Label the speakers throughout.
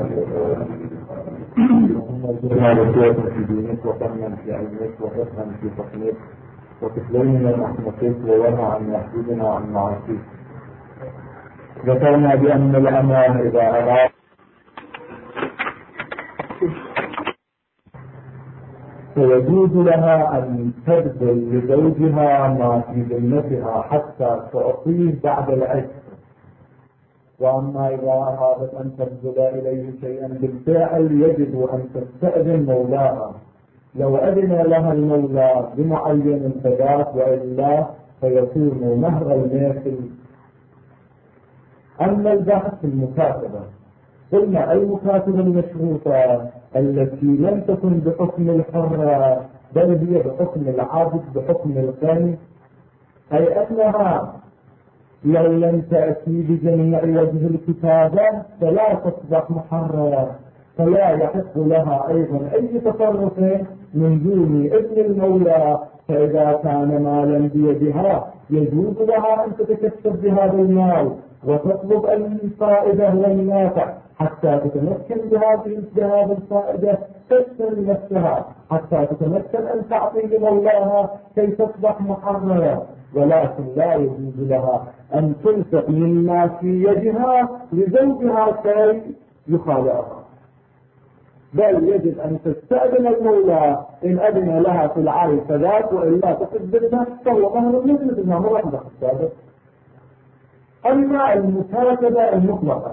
Speaker 1: وسيرة في دينك وفهما في علمك وفقها في فقهك وتسلمنا رحمتك ويرى عن يحدودنا عن معاصيك. ذكرنا بأن الأمة إذا أراد فيجوز لها أن تبذل لزوجها ما في ذمتها حتى تعطيه بعد العشق، وأما إذا أرادت أن تبذل إليه شيئا بالفعل يجب أن تستأذن مولاها. لو أذن لها المولى بمعين الفداء وإلا فيكون مهر المثل. أما البحث في المكاتبة، قلنا المكاتبة المشروطة التي لم تكن بحكم الحرة بل هي بحكم العبد بحكم الغني، أي أنها لو لم تأتي بجميع وجه الكتابة فلا تصبح محررة، فلا يحق لها أيضا أي تصرف من دون إذن المولى. فإذا كان مالا بيدها يجوز لها أن تتكسب بهذا المال وتطلب الفائدة والنافع حتى تتمكن بهذه الفائدة، تشتري نفسها حتى تتمكن أن تعطي لمولاها كي تصبح محررة. ولكن لا يجوز لها أن تنفق مما في يدها لزوجها كي يخالعها، بل يجب أن تستأذن المولى إن أذن لها في العارف فذاك، وإلا تقدمها فهو مهر مثل ما هو عندك السابق. أما المكاتبة المطلقة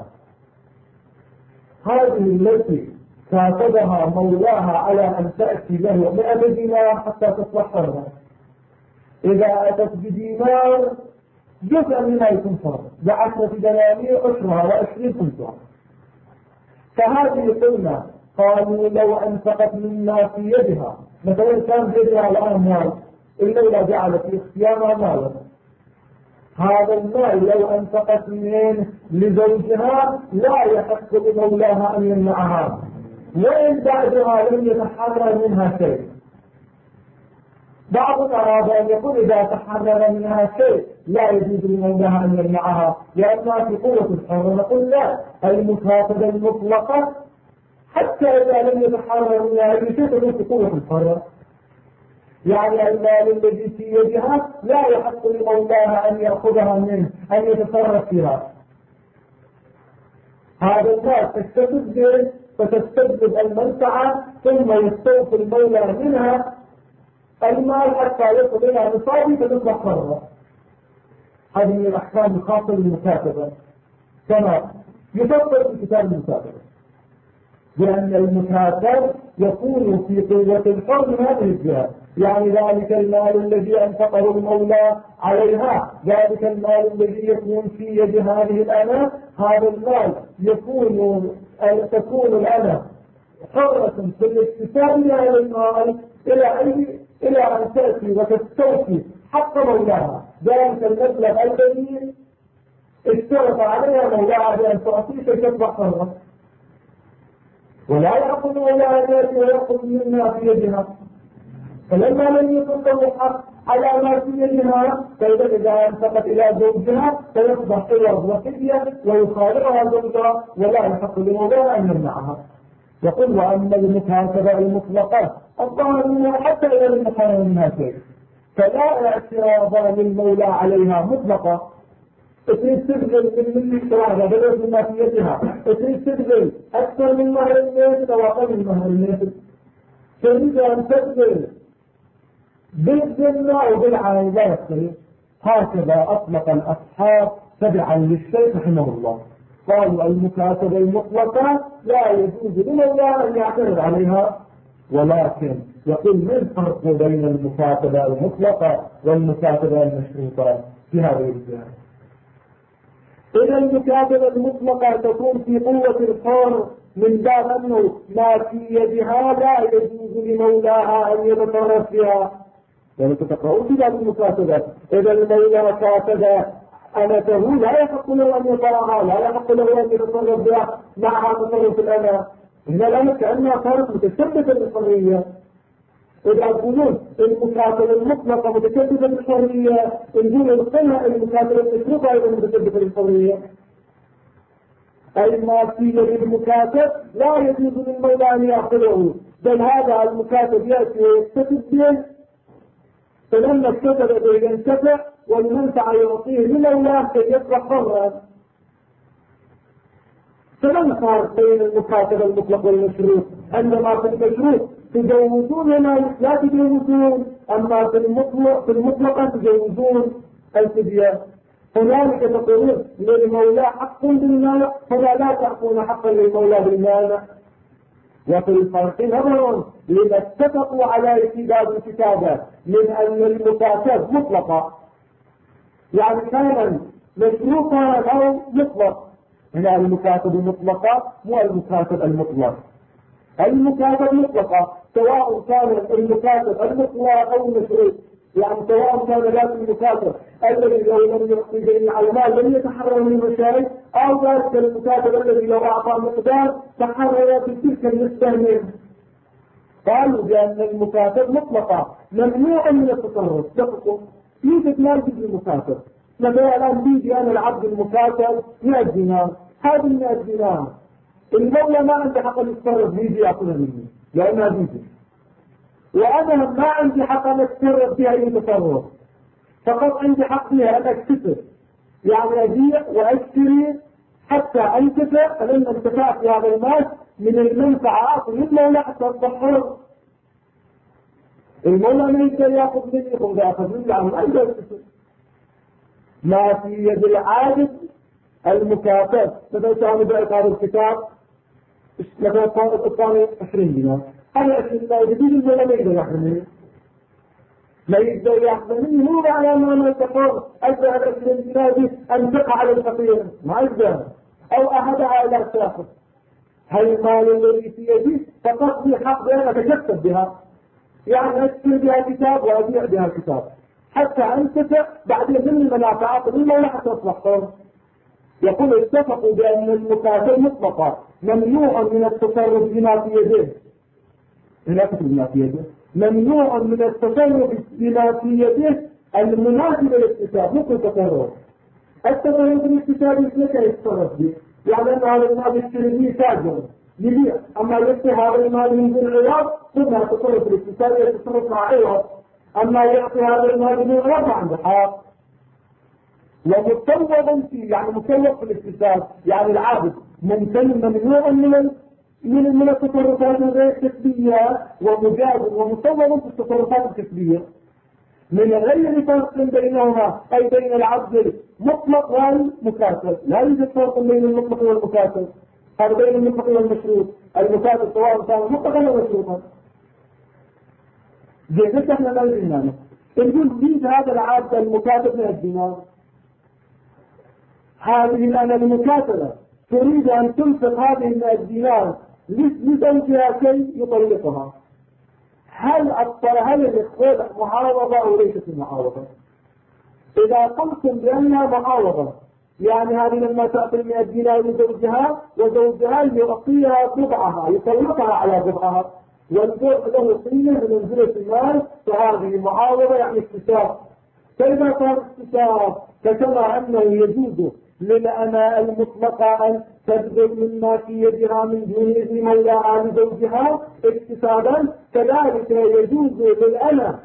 Speaker 1: هذه التي كاتبها مولاها على أن تأتي له 100 دينار حتى تصبح حرة، إذا أتت بدينار جزء منها يكون حرة، ب10 دنانير عشرها و20 خمسها. فهذه قلنا قالوا لو أنفقت مما في يدها، مثلا كان بيدها الآن مال، الليلة جعلت في اختيارها مالا، هذا المال لو أنفقت منين لزوجها لا يحق لمولاها أن يمنعها، وإن بعدها لم يتحرر منها شيء. بعض أراد أن يقول إذا تحرر منها شيء لا يجوز لمولاها أن يمنعها لأنها في قوة الحرة. نقول لا، المكاتبة المطلقة حتى إذا لم يتحرر منها أي شيء تكون في قوة الحرة، يعني المال الذي في يدها لا يحق لمولاها أن يأخذها منه أن يتصرف فيها. هذا المال تستفد به فتستجلب المنفعة ثم يستوفي المولى منها المال حتى يصل إلى نصابه فتصبح حرة. هذه من الأحكام الخاصة بالمكاتبة كما يفضل في كتاب المكاتبة، لأن المكاتب يكون في قوة الحر من هذه الجهة، يعني ذلك المال الذي أنفقه المولى عليها، ذلك المال الذي يكون في يد هذه الأمة، هذا المال تكون الأمة حرة في الاكتساب لهذا المال إلى أن تأتي وتستوفي حق مولاها ذلك المبلغ الذي اشترط عليها مولاها بأن تعطيه كي تصبح حرة، ولا يأخذ مولاها ذلك ويأخذ مما في يدها. فلما لم يكن له حق على ما في يدها فإذا انتقت إلى زوجها فيصبح عوض وفدية ويخالعها زوجها ولا يحق لمولاها أن يمنعها. يقول وأما المكاتبة المطلقة الظاهر منها حتى إذا لم يحرر منها شيء فلا اعتراض للمولى عليها مطلقة. تريد تبذل من الشراكة بدل مما في يدها، تريد تبذل أكثر من مهر المثل أو أقل من مهر المثل، تريد أن تبذل بالذمة وبالعين لا يختلف. هكذا أطلق الأصحاب تبعا للشيخ رحمه الله، قالوا المكاتبة المطلقة لا يجوز لمولاه أن يعترض عليها، ولكن يقول ما الفرق بين المكاتبة المطلقة والمكاتبة المشروطة في هذه الجهة؟ إذا المكاتبة المطلقة تكون في قوة الحر من باب أنه ما في يدها لا يجوز لمولاها أن يتصرف فيها. يعني تتقرؤون في باب المكاتبة إذا المولى كاتب أمته لا يحق له أن يطاعها، لا يحق له أن يتصرف بها معها تصرف الأمة. هنا الأمة كأنها صارت متشبثة بالحرية. إذا يقولون المكاتبة المطلقة متشبثة بالحرية، يقولون القناة المكاتبة المشروطة أيضا متشبثة بالحرية. أي ما في يد المكاتب لا يجوز للمولى أن يأخذه، بل هذا المكاتب يأتي ويكتسب به، فلما اكتسب به ينتفع والمنفعة يعطيه لمولاه كي يصبح حرا. فما الفرق بين المكاتب المطلق والمشروط؟ عندما في المشروط تجوزون هنالك لا تجوزون، أما في المطلقة تجوزون الفدية. هنالك تقولون للمولى حق بالمال، هنا لا تعطون حقا للمولى بالمال. وفي الفرق نظر لما اتفقوا على ارتداد الكتابة من أن المكاتب مطلقة، يعني كان مشروطا أو مطلق. هنا المكاتب المطلقة مو المكاتب المطلق. المكاتب مطلقة سواء كان المكاتب المطلق أو المشروط، يعني سواء كان ذات المكاتب الذي لو لم يعطي جميع المال لم يتحرر من المشاريع، أو ذلك المكاتب الذي لو أعطى مقدار تحرر بتلك النسبة منه. قالوا بأن المكاتب مطلقة ممنوع من التصرف. دققوا، يوجد مال في المكاتب، مثلا الآن بيدي أنا العبد المكاتب 100 دينار، هذه 100 دينار المولى ما عنده حق يتصرف بيدي يأخذها مني لأنها بيدي، وأنا ما عندي حق أن أتصرف بها أي تصرف، فقط عندي حق بها أن أكتسب، يعني أبيع وأشتري حتى أنتفع. فلما انتفعت في هذا المال من المنفعة للمولى حتى أصبح. المولى ما يقدر يأخذ مني يقول يأخذ مني، يعني ما يقدر يكتسب. ما في يد العابد المكاتب، مثلا كان بعت هذا الكتاب مثلا الثاني 20 دينار، هذا 20 دينار جديد المولى ما يقدر يأخذ مني، ما يقدر يأخذ مني. مو على ما تقول أجل 20 دينار دي أنفقها على الفقير، ما يقدر، أو أحدها إلى ساخر. هالمال الذي في يدي فقط لي حق بأن أتكسب بها، يعني أشتري بها كتاب وأبيع بها كتاب حتى أنتفع بعدين من المنافعات للمولى حتى أصبح حر. يقول اتفقوا بأن المكاتب مطلقة ممنوع من التصرف بما في يده. لا تكتب بما في يده، ممنوع من التصرف بما في يده المناسب للاكتساب، مو التصرف. التصرف بالاكتساب ليس يتصرف به، يعني أن هذا المال يشتري به تاجر يبيع، أما يشتري هذا المال من دون عوض ثم التصرف بالاكتساب يتصرف مع عوض، أما يعطي هذا المال من عوض ما عنده حق. ومسوغ فيه، يعني مسوغ في الاكتساب، يعني العابد ممنوع من التصرفات غير الكسبية، ومجاز ومسوغ في التصرفات الكسبية من غير فرق بينهما، أي بين العبد المطلق والمكاتب. لا يوجد فرق بين المطلق والمكاتب، هذا بين المطلق والمشروط. المكاتب سواء كان مطلقا أو مشروطا. جيد احنا ما يجينا نقول بيد هذا العبد المكاتب من الدينار، هذه الآن المكاتبة تريد أن تنفق هذه 100 دينار لزوجها كي يطلقها. هل الإخوة معاوضة أو ليست معاوضة؟ إذا قلتم بأنها معاوضة، يعني هذه لما تعطي 100 دينار لزوجها وزوجها يعطيها بضعها يطلقها على بضعها، والبضع له قيمة بمنزلة المال، فهذه معاوضة يعني اكتساب. فإذا صار اكتساب فكما أنه يجوز للأماء المطلقة أن تبذل مما في يدها من دون إذن مولاها لزوجها اكتسابا، كذلك يجوز للأماء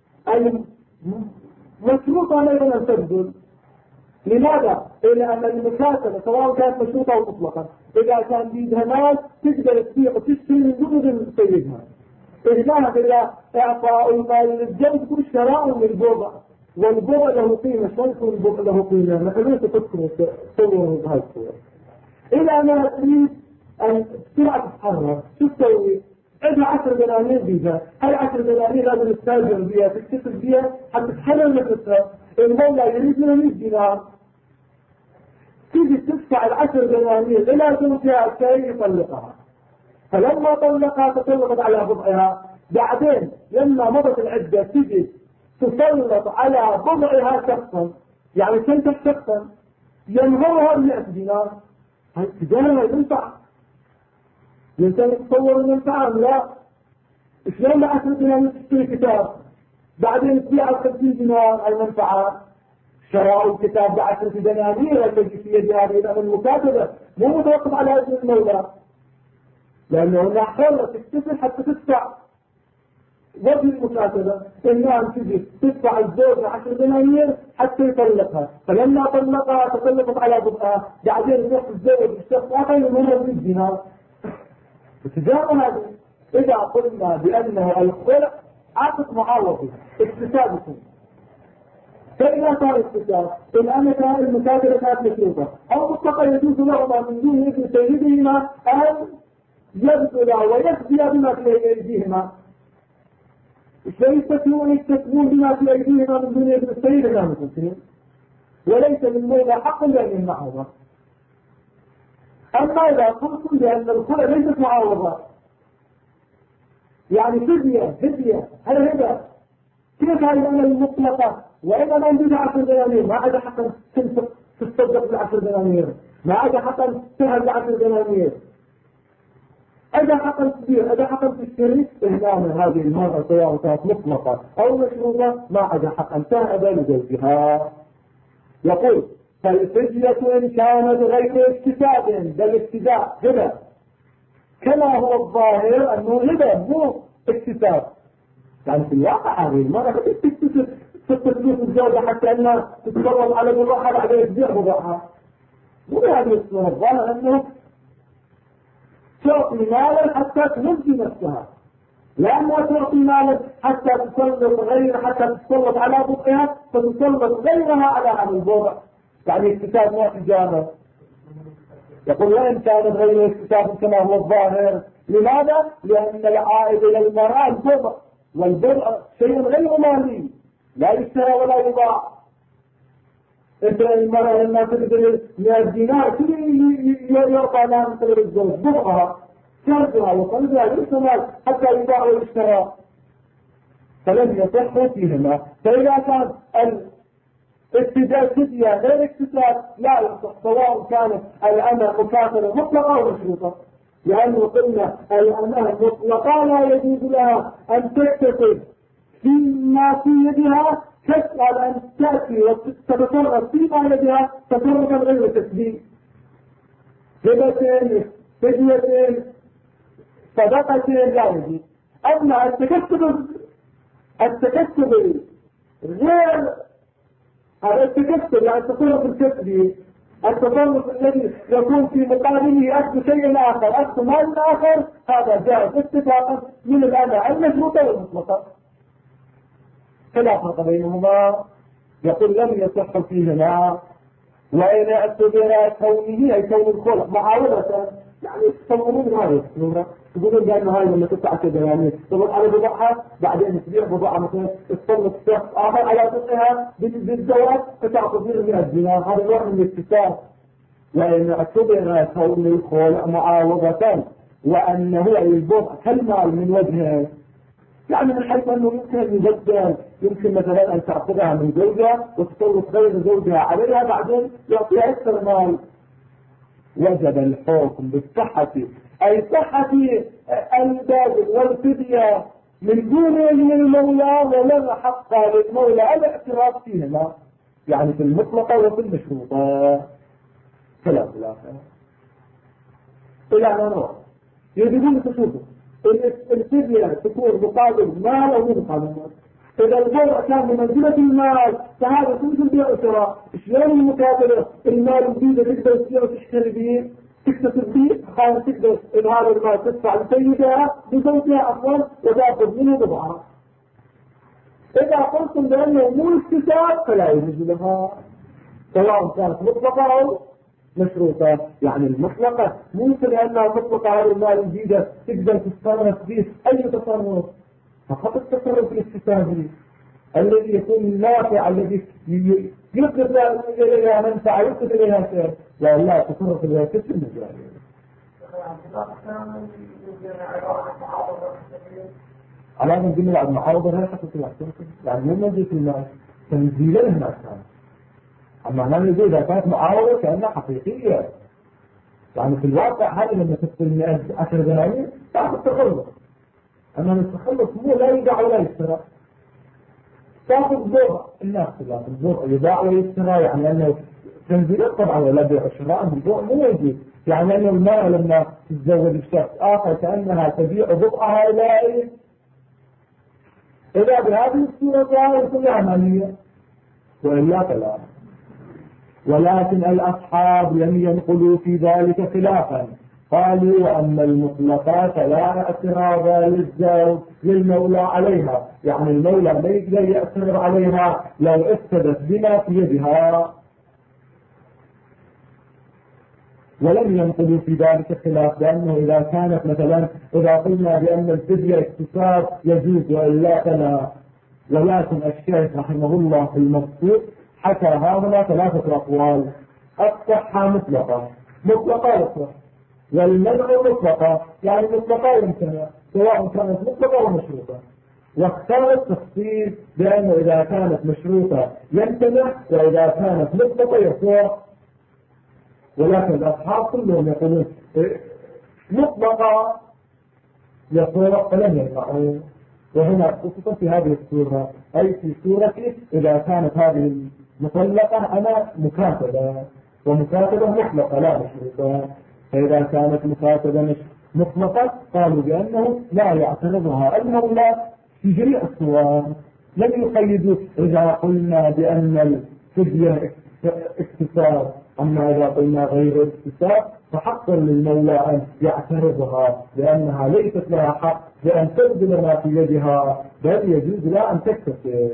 Speaker 1: المشروطة أيضا أن تبذل. لماذا؟ لأن المكاتبة سواء كانت مشروطة أو مطلقة إذا كان بيدها مال تقدر تبيع وتشتري من دون سيدها. إذنها إلى إعطاء المال للزوج كل شراء للبضع، والبضع له قيمة. شو يكون البضع له قيمة؟ مثلا تذكروا تصوروا بهذه الصورة. إذا ما تريد أن تسرع تتحرك شو تسوي؟ عندها 10 دنانير بيها، هاي 10 دنانير لازم تستاجر بيها تكتسب بيها حتى تحرر نفسها. المولى يريد منها 100 دينار، تيجي تدفع 10 دنانير إلى زوجها كي يطلقها. فلما طلقها تطلقت على بضعها، بعدين لما مضت العدة تجي تسلط على بضعها شخصا، يعني تنتج شخصا ينهرها 100 دينار. هاي التجارة ينفع؟ الإنسان يتصور أن ينفع؟ لا. شلون ب10 دينار تشتري كتاب بعدين تبيع 50 دينار المنفعة؟ شراء الكتاب ب10 دنانير التي في يد هذه الأمة المكاتبة مو متوقف على إذن المولى، لأنه هنا حرة تتصل حتى تدفع وجه المكاتبة. إنها تجي تدفع الزوجة 10 دنانير حتى يطلقها، فلما طلقها تطلقت على ضبطها، بعدين تروح تتزوج الشخص آخر من 100 دينار. اتجاه هذا إذا قلنا بأنه الخلع عقد معاوضة اكتسابكم، فإذا كان اكتساب الآن كان المكاتبة كانت مشروطة أو مطلقة يجوز لهما من دون إذن سيدهما أن يبذل ويخزي بما في أيديهما، يستثمون بما في أيديهما من دون إذن سيدهما المسلمين، وليس للمولى حق لأن يمنعهما. أما إذا قلتم بأن الخلع ليست معاوضة يعني فدية هل هذا كيف هذه الأمة المطلقة وإذا ما عندنا 10 دنانير ما عاد حقا تصدق ب10 دنانير، ما عاد حقا تهب ب10 دنانير، إذا حقا تبيع إذا حقا تشتري إهلانا هذه المرأة سواء كانت مطلقة أو مشروطة ما عاد حقا تهب لزوجها. يقول فالفدية إن كانت غير اكتساب بل ابتداء هبة، كما هو الظاهر أنه هبة مو اكتساب، يعني في الواقع هذه المرأة تستفلوس الزوجة حتى أنها تتفرض على بضاعها بعد تبيع بضاعها، وبهذه الصورة الظاهر أنه تعطي مالا حتى تنجي نفسها، لأنها تعطي مالا حتى تسلط على بضعها فتسلط غيرها على هذا البضع، يعني اكتساب ما تجارة. يقول وإن كان غير اكتساب كما هو الظاهر. لماذا؟ لأن العائد إلى المرأة البضع، والبضع شيء غير مالي لا يشترى ولا يباع. انت المرأة لما تقدر 100 دينار كل يعطى لها مثل الزوج بضعها شرطها وقلبها ليس مال حتى يباع ويشترى، فلم يصح فيهما. فإذا كان ابتداء فدية غير اكتساب لا يصح سواء كانت الأمة مكافأة مطلقة أو مشروطة، لأنه قلنا الأمة مطلقة لا يجوز لها أن تكتسب فيما في يدها تسأل أن تأتي وتتصرف فيما يدها تصرفا غير تسبيح، هبتين فديتين صدقتين لا يجوز. أما التكسب غير هذا التكسب يعني التصرف الكسبي، التصرف الذي يكون في مقابله أخذ شيء آخر أخذ مال آخر، هذا جائز اتفاقا من الأمة المشروطة والمطلقة، فلا فرق بينهما. يقول لم يصح فيهما. وإن اعتبر كونه أي كون الخلق معاولة يعني تصورون هذه الصورة يقولون بأن هاي لما تدفع كذا يعني تضغط على بضاعها بعدين تبيع بضاعة مثلا تسلط شخص آخر على بضاعها بالزواج فتأخذ منه 100 دينار، هذا نوع من الاكتساب. وإن اعتبر كون الخلق معاوضة وأنه البضع كالمال من وجهه، يعني من حيث أنه يمكن أن يبدل، يمكن مثلا أن تأخذها من زوجها وتسلط غير زوجها عليها بعدين يعطيها أكثر مال، وجب الحكم بالصحة أي صحة البذل والفدية من دون إذن المولى، ولا حق للمولى الاعتراف فيهما، يعني في المطلقة وفي المشروطة. فلا خلاف إلى أن نروح يجبون تشوفوا الفدية تكون مقابل مال أو مقابل مال. إذا البيع كان بمنزلة المال فهذا مثل بيع وشراء. شلون المكاتبة؟ المال الجديد تقدر تبيع وتشتري به تكتسب به، خاصة تقدر إن هذا المال تدفع لسيدها بزوجها أفضل وتأخذ منه بضاعة. إذا قلتم بأنه مو اكتساب فلا يجوز لها سواء كانت مطلقة أو مشروطة. يعني المطلقة ممكن لأنها مطلقة على المال الجديد تقدر تتصرف به أي تصرف، فقط التصرف الاكتسابي الذي يكون نافع الذي يطلق إليها منفعة يطلق إليها شيء، لا تصرف إليها كسر مجالي. على أن نجمع المعارضة هي حقيقة الأحسن، يعني مو مجلس المال تنزيل لها أحسن. أما أنا نقول إذا كانت معارضة كأنها حقيقية، يعني في الواقع هذه لما تدخل 10 دنانير تأخذ تخلص، أما التخلص مو لا يباع ولا يشترى، تاخذ برع الناس كلها، البرع يباع ويشترى، يعني أنه تنزيل طبعا ولا بيع شراء بالبرع مو موجود، يعني أنه المرأة لما تتزوج بشخص آخر كأنها تبيع بضعها إلى إذا بهذه الصورة كلها مالية وإلا فلا. ولكن الأصحاب لم ينقلوا في ذلك خلافا، قالوا وأما المطلقات لا اعتراض للزوج للمولى عليها، يعني المولى ما يقدر يأثر عليها لو افتدت بما في يدها. ولم ينقلوا في ذلك خلاف، لأنه إذا كانت مثلا إذا قلنا بأن الفدية اكتساب يجوز وإلا فلا. ولكن الشيخ رحمه الله في المبسوط حكى هذا 3 أقوال: الصحة مطلقة يصح، والمنع مطلقة يعني مطلقة يمتنع سواء كانت مطلقة أو مشروطة، واختار التخصيص بأنه إذا كانت مشروطة يمتنع وإذا كانت مطلقة يصح. ولكن الأصحاب كلهم يقولون مطلقة يصح فلم يمنعوا. وهنا خصوصا في هذه السورة، أي في سورة إذا كانت هذه المطلقة أنا مكاتبة، ومكاتبة مطلقة لا مشروطة، فإذا كانت مكاتبة مطلقة قالوا بأنه لا يعترضها المولى في جميع الصور، لم يقيدوا إذا قلنا بأن الفدية اكتساب، أما إذا قلنا غير اكتساب فحقا للمولى أن يعترضها لأنها ليست لها حق بأن تبذل ما في يدها، بل يجوز لها أن تكتسب.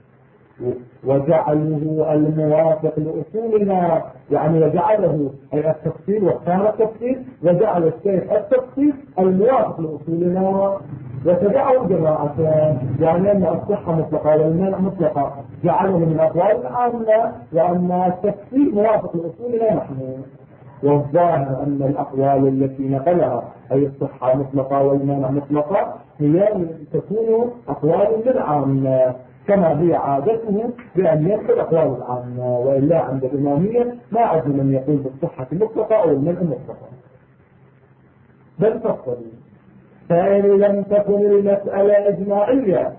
Speaker 1: وجعله الموافق لأصولنا، يعني وجعله أي التفصيل واختار التفصيل، وجعل الشيخ التفصيل الموافق لأصولنا وتبعه جراءتان، يعني أن الصحة مطلقة والمنع مطلقة جعله من الأقوال العامة، وأن التفصيل موافق لأصولنا نحن. والظاهر أن الأقوال التي نقلها أي الصحة مطلقة والمنع مطلقة هي تكون أقوال للعامة كما هي عادته بأن ينقل أقوال العامة، وإلا عند الإمامية ما عد من يقول بالصحة مطلقة أو المنع مطلقة بل تفصل. فإن لم تكن المسألة إجماعية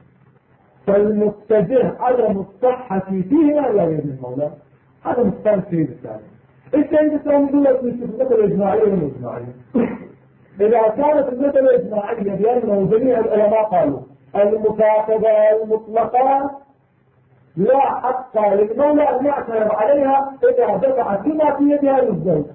Speaker 1: فالمتجه عدم الصحة فيها لا يجب المولى. هذا مستند فيه الثاني. الشيء الثاني يقول لك المسألة الإجماعية والإجماعية. إذا كانت المسألة الإجماعية بأنه جميع العلماء قالوا المكاتبة المطلقة لا حق للمولى أن يعترض عليها إذا دفعت بما في يدها للزوج،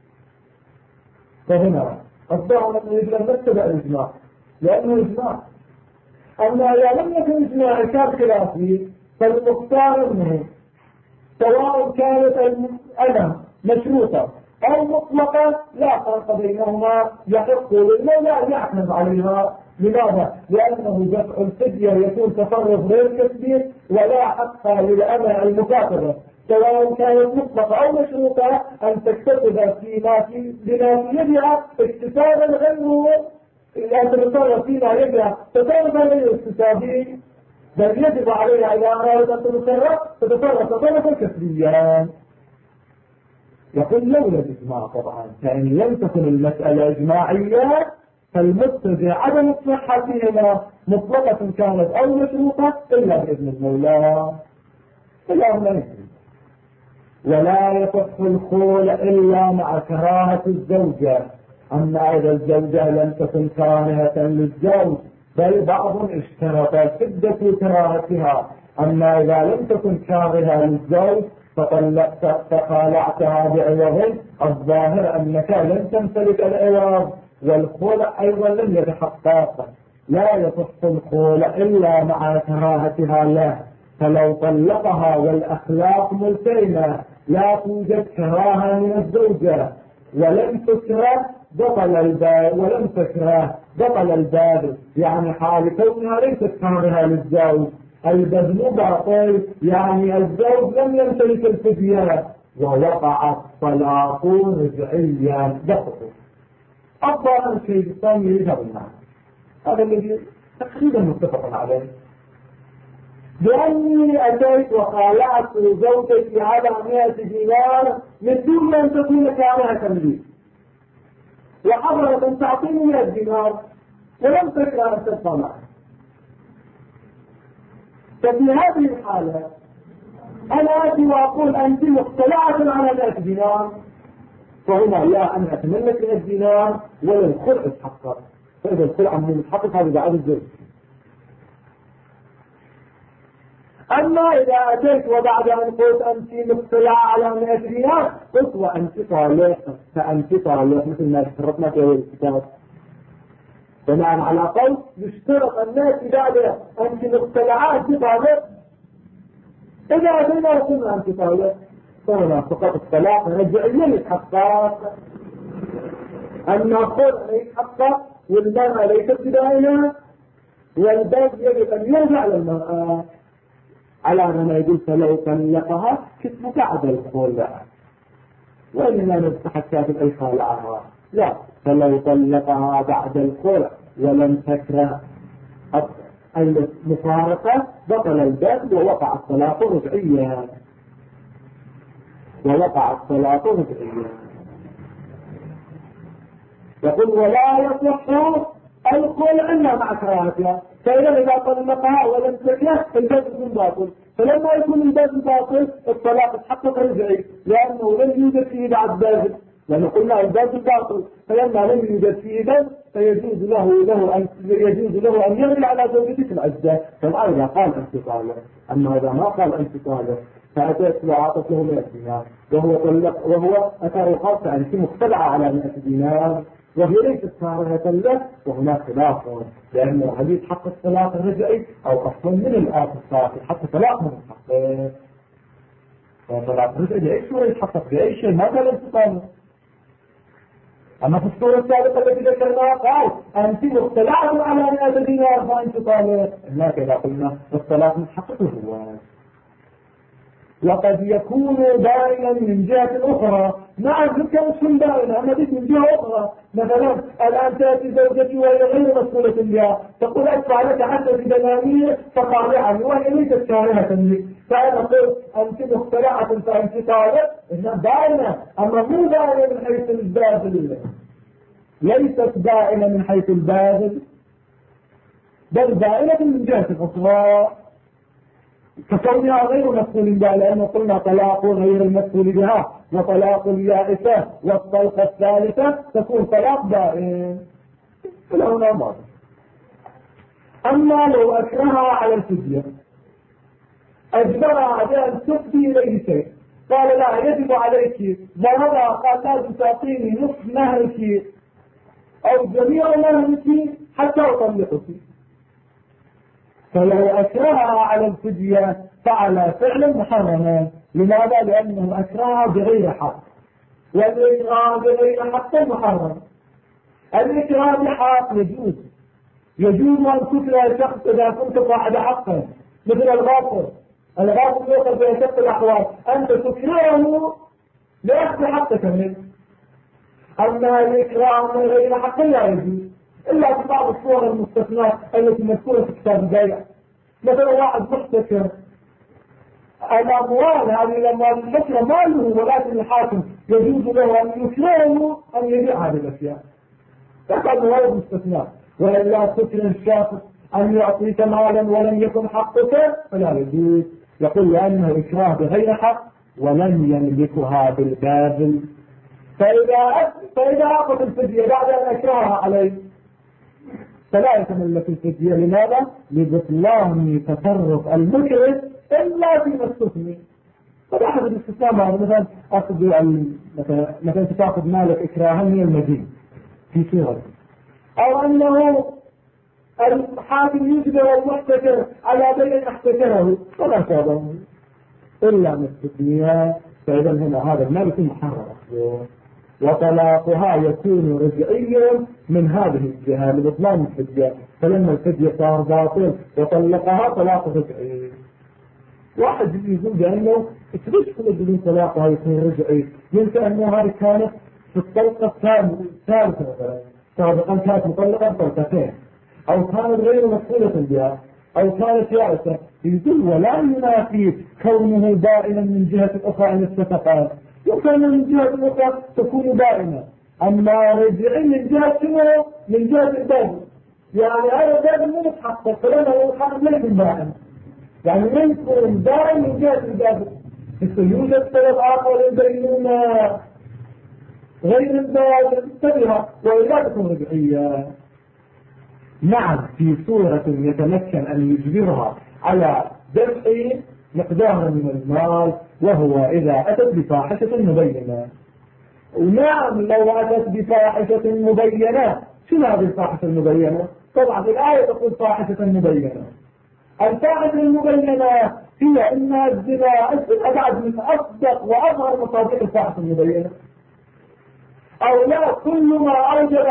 Speaker 1: فهنا الظاهر أنه يجب أن نتبع الإجماع لأنه إجماع. أما إذا لم يكن إجماع كان خلافي فالمختار منه سواء كانت الأمة مشروطة أو مطلقة لا فرق بينهما، يحق للمولى أن يعترض عليها. لماذا؟ لأنه دفع الفدية يكون تصرف غير كثير، ولا حق للأمة المكاتبة سواء كانت مطلقة أو مشروطة أن تكتسب بما في يدها اكتسابا غير أن تتصرف فيما يدها تصرفا غير اكتسابي، بل يجب عليها إذا أرادت أن تتصرف تصرفا كثيرا. يقول لولا الإجماع طبعا، فإن لم تكن المسألة إجماعية فالمتبع عدم الصحة فيهما مطلقة كانت أو مشروطة إلا بإذن المولى. إلا هنا يجب. ولا يصح الخول إلا مع كراهة الزوجة. أما إذا الزوجة لم تكن كارهة للزوج بل بعض اشترط شدة كراهتها، أما إذا لم تكن كارهة للزوج فخالعتها بعوض، الظاهر أنك لن تمتلك العوض، والخلع أيضا لم يتحقق. لا يصح الخلع إلا مع كراهتها له، فلو طلقها والأخلاق ملتئمة لا توجد كراهة من الزوجة ولم تكره بطل الباب، يعني حال كونها ليست كارهة للزوج. البذل باطل، يعني الزوج لم يمتلك الفدية ووقع الطلاق رجعيا بطل. أفضل شيء الثاني يذهبنا هذا الذي تقريبا متفق عليه، بأني أتيت وخالعت زوجتي على 100 دينار من دون أن تكون كارهة لي، وحضرت أن تعطيني 100 دينار ولم تكره أن تدفع معي، ففي هذه الحالة أنا آتي وأقول أنت مقتلعة على 100 دينار، فهنا لا أنا أتملك 100 دينار ولا الخلع يتحقق، فإذا الخلع من يتحقق هذا بعد الزوج. أما إذا أتيت وبعد أن قلت أنت مقتلعة على 100 دينار قلت وأنت طالق، فأنت طالق مثل ما اشترطنا في الكتاب. بناء على قول يشترط الناس إذا أنت مقتلعة أنت طالق، إذا أتينا وقلنا أنت طالق فهنا فقط الطلاق رجعيا يتحقق. أما الخلع يتحقق والمرأة ليست بدائنة، والباب يجب أن يرجع للمرأة على ما يقول فلو طلقها كتب بعد الخلع، وإنما نستحق في الأيخال عنها لا، فلو طلقها بعد الخلع ولم تكره المفارقة بطل الباب ووقع الطلاق رجعيا، ووقع الطلاق رجعيا. يقول ولا يصح الخلع إلا مع كراهتها، فإذا طلقها ولم تكره الباب يكون باطل، فلما يكون الباب باطل الطلاق يتحقق رجعي لأنه لم يوجد فيه بعد باب، لأنه قلنا الباب باطل، فلما لم يوجد فيه باب فيجوز له أن يرجع على زوجته في العدة. طبعا إذا قال أنت طالق، أما إذا ما قال أنت طالق فأتيت وأعطت له 100 دينار وهو أتى وقال أنت مقتلعة على 100 دينار وهي ليست كارهة له، وهناك خلاف لأنه هل يتحقق الطلاق الرجعي أو أصلا من الآن الصافي حتى طلاق من الحقيقة. فطلاق الرجعي بأي صورة يتحقق بأي شيء ما قال أنت طالق. أما في الصورة السابقة التي ذكرناها قال أنت مقتلعة على 100 دينار فأنت طالق، لا كذا قلنا الطلاق متحقق هو. وقد يكون بائنا من جهة أخرى، نعم يمكن بائنا أما ذلك من جهة أخرى، مثلا الآن تأتي زوجتي وهي غير مسؤولة بها تقول أدفع لك حتى في دنانير فقارعني وهي ليست كارهة لي، فأنا قلت أنت مخترعة فأنت طالق إنها بائنة، أما مو بائنة من حيث الباذل، ليست بائنة من حيث الباذل بل بائنة من جهة أخرى ككونها غير مسؤول بها، لأنه قلنا طلاق غير المسؤول بها وطلاق اليائسة والطلقة الثالثة تكون طلاق بائن فلهنا ماضي. أما لو أكرهها على الفدية أجبرها على أن تفدي إليه شيء، قال لا يجب عليك ضربها، قال لازم تعطيني نصف مهرك أو جميع مهرك حتى أطلقك، فلو أكرهها على الفدية فعل فعلا محرما. لماذا؟ لأنه أكرهها بغير حق، والإكراه بغير حق محرم. الإكراه بحق يجوز أن تكره الشخص إذا كنت صاحب حقا، مثل الغاصب يؤخذ في أشد الأحوال أنت تكرهه لأخذ حقك منه. أما الإكراه من غير حق لا يجوز إلا في بعض الصور المستثناة التي مذكورة في كتاب البيع، مثلا واحد محتكر الأموال هذه الأموال المكرة ماله، ولكن الحاكم يجوز له أن يكرهه أن يبيع هذه الأشياء، فقد هذا مستثناء. وإلا تكره الشخص أن يعطيك مالا ولم يكن حقك فلا يجوز، يقول لأنه إكراه بغير حق ولن يملكها بالباذل. فإذا أخذ الفدية بعد أن أكرهها عليه فلا يتملك الفدية. لماذا؟ لبطلان تصرف المكره إلا فيما استثني. فلاحظ الاستثناء مثلا مثلا تأخذ مالك إكراها من المدين في صورة، أو أنه الحاكم يجبر المحتكر على بيع احتكره فلا تضمن إلا مستثنيا، فإذا هنا هذا المال يكون محرر، وطلاقها يكون رجعيا من هذه الجهة لبطلان الفدية. فلما الفدية صار باطل وطلقها طلاق رجعي. واحد يقول بأنه ليش كل طلاقها يكون رجعي؟ يمكن أنه هذه كانت في الطلقة الثالثة مثلا، سابقا كانت مطلقة بطلقتين، أو كانت غير مسؤولة بها، أو كانت يائسة. يقول ولا ينافي كونه بائنا من جهة أخرى عن الصفقات، يمكن من جهة أخرى تكون بائنة، أما رجعي من جهة شنو؟ من جهة الباب، يعني هذا الباب مو متحقق، فلما هو متحقق ليس بائن. يعني منكم دائما يوجد الجابر، يوجد سبب آخر للبينونة غير الباب انتبه وإلا تكون رجعية. نعم في صورة يتمكن أن يجبرها على دفع مقدار من المال، وهو إذا أتت بفاحشة مبينة. ونعم لو أتت بفاحشة مبينة، شنو هذه الفاحشة المبينة؟ طبعا الآية تقول فاحشة مبينة. الفاحشة المبينة هي إن الزنا بعد من أصدق وأظهر مصادر الفاحشة المبينة. أو لا، كل ما أوجد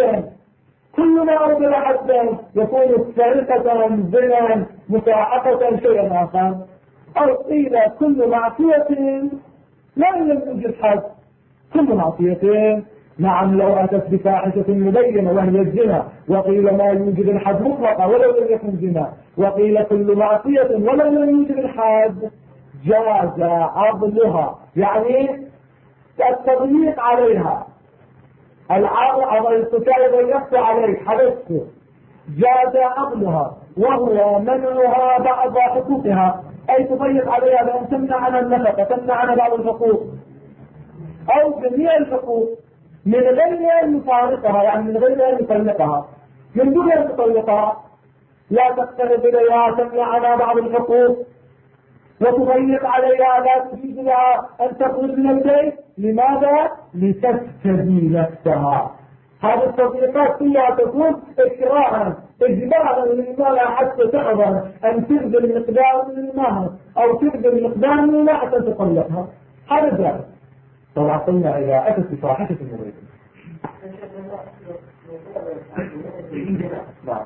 Speaker 1: حدا يكون سرقة زنا مصاحبة شيئا آخر. أو قيل كل معصية لا يوجد حد، كل معصية. نعم لو أتت بفاحشة مبينة وهي الزنا، وقيل ما يوجد الحد مطلقا ولو لم يكن زنا، وقيل كل معصية ولو لم يوجد الحد، جاز عضلها، يعني التضييق عليها. العضل القتال ضيقت عليه حدثته، جاز عضلها، وهو منعها بعض حقوقها، أي تضيق عليها بأن تمنع عنها النفقة، تمنع عنها بعض الحقوق أو جميع الحقوق من غير أن يفارقها، يعني من غير أن يطلقها، من دون أن تطلقها لا تقترب إليها، تمنع عنها بعض الحقوق وتضيق عليها، لا تجيز لها أن تخرج من البيت. لماذا؟ لتفتدي نفسها. هذه التضييقات كلها تكون إكراها إجبارا للمرأة حتى تقدر أن تبذل مقدار من المهر أو تبذل مقدار من المال حتى تطلقها. هذا ذلك. طبعا قلنا إذا أتت بفاحشة المبينة. نعم.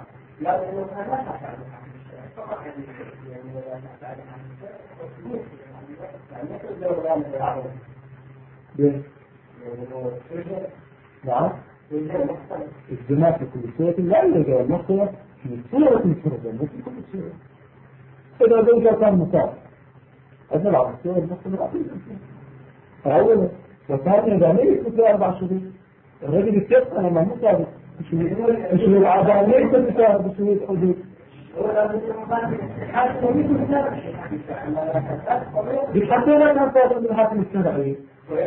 Speaker 1: نعم. الزنا في كل صورة لا يوجد المحصنة في صورة الفرد، مو في كل صورة. إذا زوجة كان مصاب أجل على الصورة المحصنة فأولا. وثانيا إذا ما يكون في 4 شهور الرجل يتيقن لما مصاب بشهور العذاب ليس بشهور الحدود. بيحطينا أنها صادر من الحاكم الشرعي.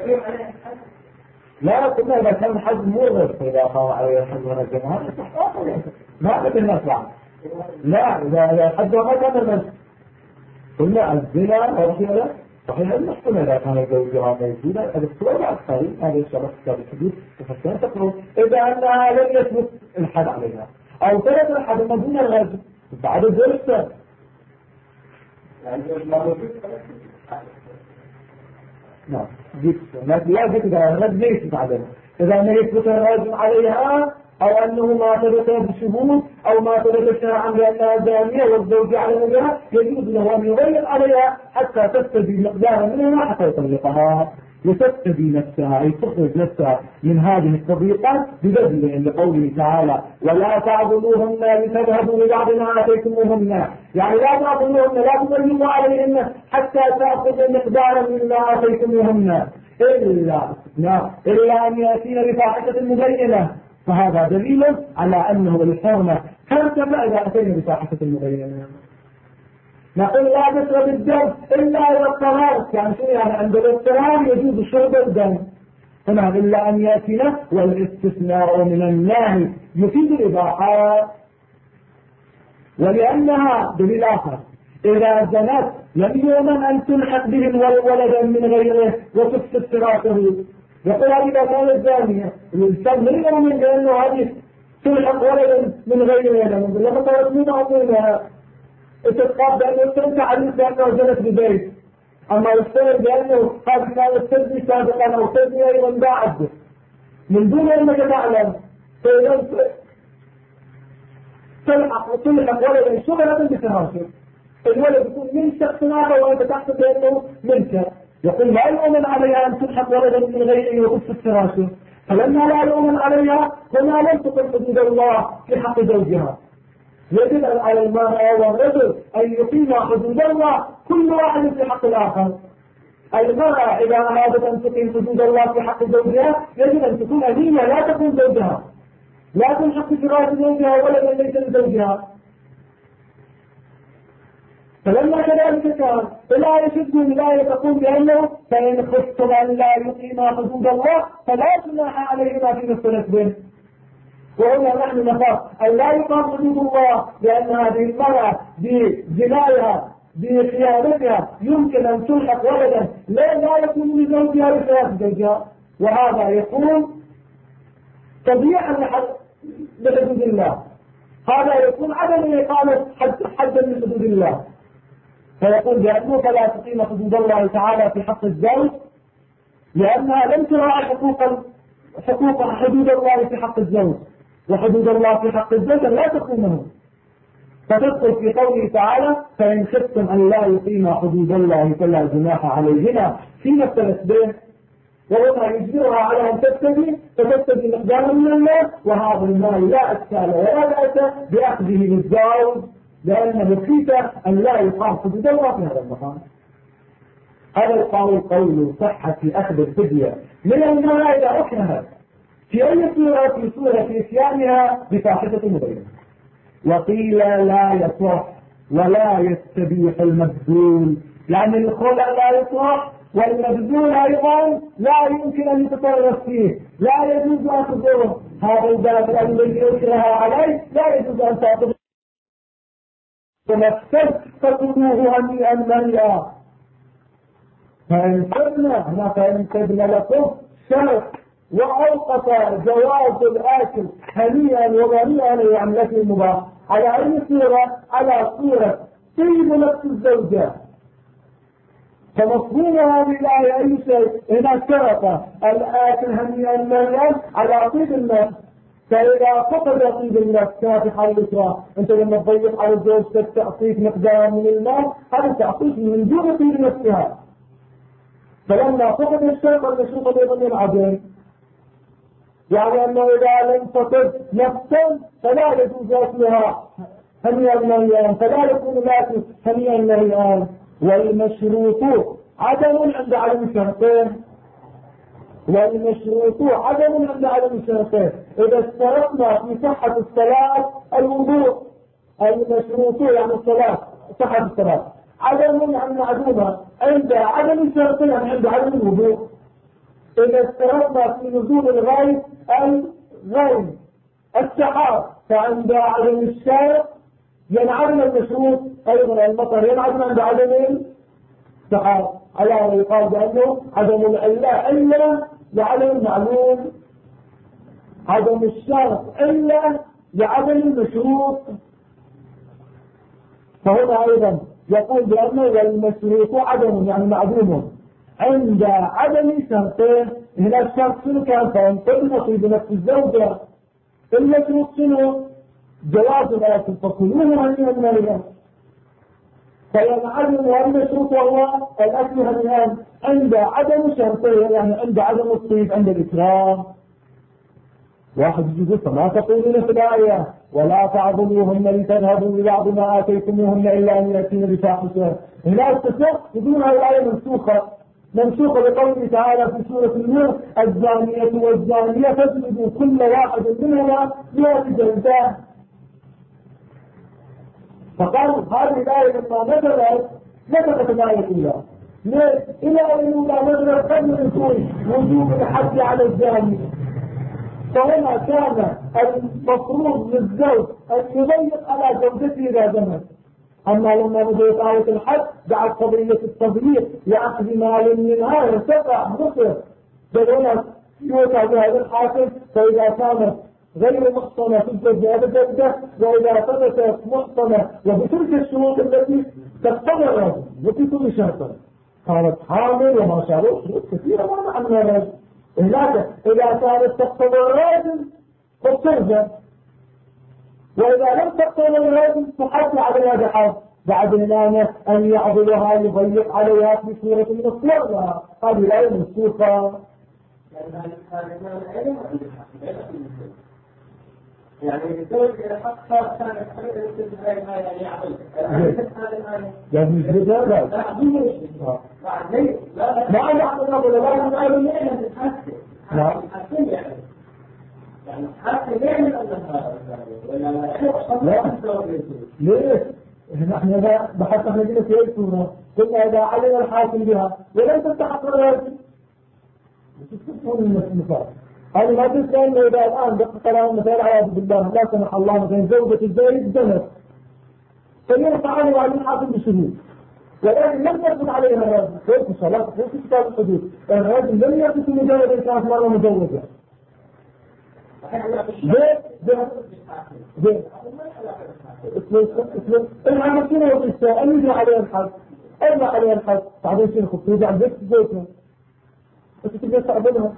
Speaker 1: لا قلنا إذا كان الحج مغر فإذا قام عليه الحج ونجمها ما قد الناس عنه. لا إذا الحج ما كان الناس قلنا الزنا ورحمة صحيح المحكمة إذا كان زوجها موجودا هذا الصورة بعد خارج هذا الشرط كتاب الحدود وفكان تقرأ إذا أنها لم يثبت الحد عليها أو ثبت الحد ما دون الغزو بعد ذلك نعم لا ذكر الرد ليس بعدين إذا ما يثبت الرجم عليها أو أنه ما ثبت بشهود أو ما ثبت شرعا بأنها زانية والزوج على وجهها يجوز له أن يغير عليها حتى تستدي مقدارا منها حتى يطلقها وتستدي نفسها أي تخرج نفسها من هذه التضييقات ببذل لقوله تعالى ولا تعضلوهن لتذهبوا ببعض ما آتيتموهن، يعني لا تعضلوهن لا تضيقوا عليهن حتى تأخذوا مقدارا مما آتيتموهن إلا أن يأتين بفاحشة مبينة، فهذا دليل على أنه الحرمة ترتفع إذا أتينا بفاحشة مبينة. نقول لا تشرب الدم إلا إذا اضطررت، يعني شو يعني عند الاضطرار يجوز شرب الدم، تمام إلا أن يأتينا، والاستثناء من النهي يفيد الإباحة. ولأنها دليل آخر إذا زنت لم يؤمن أن تلحق بهم ولدا من غيره وتفسد فراقه. يقول إذا كانت زانية الإنسان من يؤمن بأنه هذه تلحق ولدا من غيره لما قالت مين أعطينها تتقاب بأنه تنفع عليك بأنه زنت ببيت، أما يفترض بأنه هذه كانت تزني سابقا أو تزني أيضا بعد من دون أنك تعلم، فإذا تلحق ولدا شغلة بفراشك الولد يكون من شخص آخر وأنت تحسب بأنه منك، يقول لا يؤمن عليها أن تلحق ولدا من غيره وتفسد فراشه، فلما لا يؤمن عليها فما لم تقم حدود الله في حق زوجها. يجب على المرأة والرجل أن يقيم حدود الله كل واحد في حق الآخر. المرأة إذا أرادت أن تقيم حدود الله في حق زوجها يجب أن تكون أمينة لا تكون زوجها، لا تلحق في فراش زوجها ولدا ليس لزوجها. فلما كذلك كان الآية تبدو الآية تقول بأنه فإن خفتم أن لا يقيما حدود الله فلا جناح عليهما في نفس به. وهنا نحن نخاف أن لا يقام حدود الله لأن هذه المرأة بزناها بخيانتها يمكن أن تلحق ولدا لا يكون لزوجها بخلاف زوجها، وهذا يكون تضييعا لحدود الله، هذا يكون عدم إقامة حدا من حدود الله. فيقول بأنه فلا تقيم حدود الله تعالى في حق الزوج لأنها لم تراعي حقوق حدود الله في حق الزوج، وحدود الله في حق الزوج لا تقومه. فتدخل في قوله تعالى فإن خفتم أن لا يقيم حدود الله فلا جناح عليهما فيما اختلف به، وهنا يجبرها على أن فتبتدي مقدارا من المال، وهذا المال لا أشكال ولا بأس بأخذه للزوج لأنه خيف أن لا يقام حدود الله في هذا المقام. هذا القول قول صحة في أخذ الفدية من المال إذا أكرهت في أي صورة في صورة في إتيانها بفاحشة مبينة. وقيل لا يصح ولا يستبيح المبذول، يعني الخلع لا يصح والمبذول أيضا لا يمكن أن يتصرف فيه، لا يجوز أخذه. هذا الباب الذي يكره عليه لا يجوز أن تأخذه ونفسد فكلوه هنيئا مريئا. فإن كدنا لكم شرط وأوقف جواز الآكل هنيئا ومريئا لعملته المباح على أي صورة؟ على صورة طيب نفس الزوجة. فمفهوم هذه الآية أي شيء؟ هنا شرط الآكل هنيئا مريئا على طيب النفس. فإذا فقد طيب النفس كما في حال الإكراه، أنت لما تضيق على زوجتك تعطيك مقدار من المال، هذا تعطيك من دون طيب نفسها. فلما فقد الشرط المشروط أيضا ينعدم، يعني أنه إذا لم تقد نفسا فلا يجوز أكلها هنيئا مريئا، فلا يكون الأكل هنيئا مريئا. والمشروط عدم عند عدم شرطين، والمشروط عدم عند عدم شرطين. إذا اشترطنا في صحة الصلاة الوضوء، المشروط يعني الصلاة صحة الصلاة، عدم عن معدومة عند عدم شرطين يعني عند عدم الوضوء. إذا اشترطنا في نزول الغيث السحاب فعند عدم الشارع ينعدم المشروط، أيضا المطر ينعدم عند عدم السحاب، على ما يقال بأنه عدم العلة إلا لعدم المعلوم، عدم الشرط إلا لعدم المشروط. فهنا أيضا يقول بأنه المشروط عدم يعني معدوم عند عدم شرطين. هنا الشرط شنو كان؟ فينطبق بنفس الزوجة. المشروط شنو؟ جواز الآكل فكلوه هنيئا مريئا. فينعدم المشروط وهو الأكل هنيئا عند عدم شرطين، يعني عند عدم الطيب عند الإكرام. واحد يقول فما تقولون في الآية ولا تعضلوهن لتذهبوا ببعض ما آتيتموهن إلا أن يأتين بفاحشة. هنا التسق يقولون هذه الآية منسوخة بقوله تعالى في سورة النور الزانية والزانية فاجلدوا كل واحد منهما 100 جلدة. فقالوا هذه الآية لما نزلت الآية كلها ليه؟ إلى أن نزلت قبل الرسول وجوب الحد على الزاني. فهنا كان المفروض للزوج أن يضيق على زوجته إذا زنت، أما لما نزلت آية الحد بعد قضية التضييق لأخذ مال منها يرتفع مصر، بل هنا يوسع بهذا الحاكم. فإذا كانت غير محصنة تزوج بأبدا، وإذا ثبتت محصنة وبتلك الشروط التي تقتضي الرجل وفي كل شرط كانت حامل وما شاء الله شروط كثيرة ما معنى الرجل هناك. إذا كانت تقتضي الرجل فبترجع، وإذا لم تقتضي الرجل تحد على هذا الحد بعد هنا أن يعضلها يضيق عليها في صورة من الصور لها. هذه الآية منسوخة.
Speaker 2: يعني الزوج إذا حقق كان يحتمل أن يكون بهذه الآية يعني يعضل.
Speaker 1: يعني مش بدا لا
Speaker 2: بعد ليه؟
Speaker 1: ما يعضل ولا لا
Speaker 2: يعضل ليه نتحسن.
Speaker 1: لا
Speaker 2: نتحسن يعني نتحسن ليه من أنها ولا
Speaker 1: ليه؟ نحن إذا بحثنا مدينة يلسونا قلنا إذا علم الحاكم بها ولم تستحق الواجب وتستفون المثال هذه ما تنسى إذا الآن دقق كلام مثال عياذ بالله لا سمح الله مثلا زوجة الزوج زنت فيرفع عنه على الحاكم بشهود ولكن لم يثبت عليها الرجل في الصلاة في كتاب الحدود الرجل لم يثبت مجرد إن كانت مرة مزوجة العمل شنو الإساءة أن يجري عليها الحد أجري عليها الحد بعدين شنو خبط يجي عن بيت زوجها أنت تقدر تعبدها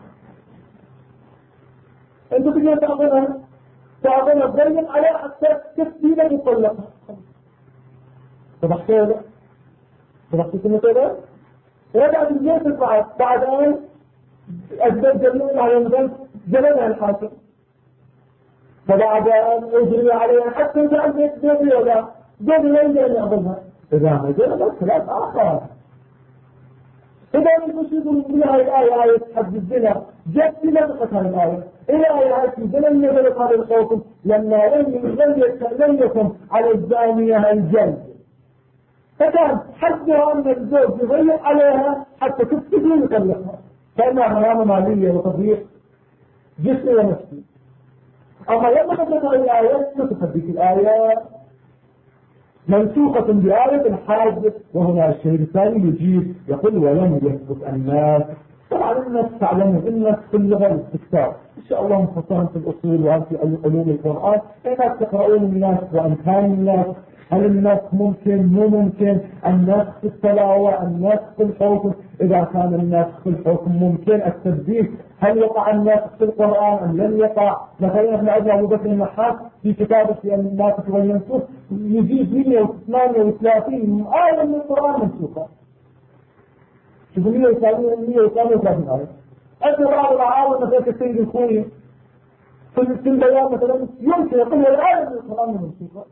Speaker 1: أنت تقدر تعبدها تبين عليها حتى تسبيلة يطلقها تضحكي هذا تضحكي كده رجعت الجيش بعد أن أجدد جميل على المدن جلدها الحاكم فبعد أن أجري عليها حتى جعل بيت جدي ولا جدي لن يعظمها إذا ما جلدت ثلاث آخر إذا المشرك من هذه الآية آية حد الزنا جت لنقص هذه الآية إلى آية الزنا لم يجلس هذا الخوف لما لم يكن على الزانية الجلد فكان حدها أن الزوج يضيق عليها حتى تبتدي يطلقها كأنها حرام مالية وتضييق جسمي ونفسي أما لما تطلق الآية نسخت بك الآية منسوخة بآية الحاج وهنا الشهيد الثاني يجيب يقول ولم يثبت الناس طبعا الناس تعلموا الناس في اللغة الاستكتاب إن شاء الله مخصوصا في الأصول وفي علوم القرآن الناس تقرؤون الناس وأمكان الناس هل النسخ ممكن مو ممكن النسخ في التلاوة النسخ في الحكم إذا كان النسخ في الحكم ممكن التبديل هل يقع النسخ في القرآن أم لن يقع مثلا ابن عبد أبو بكر النحاس في كتابه في الناسخ والمنسوخ يجيب 138 آية من القرآن منسوخة شوفوا 138 آية أجل بعض العالم مثلا كالسيد الخوي في البيان مثلا يمكن يقول الآية من القرآن منسوخة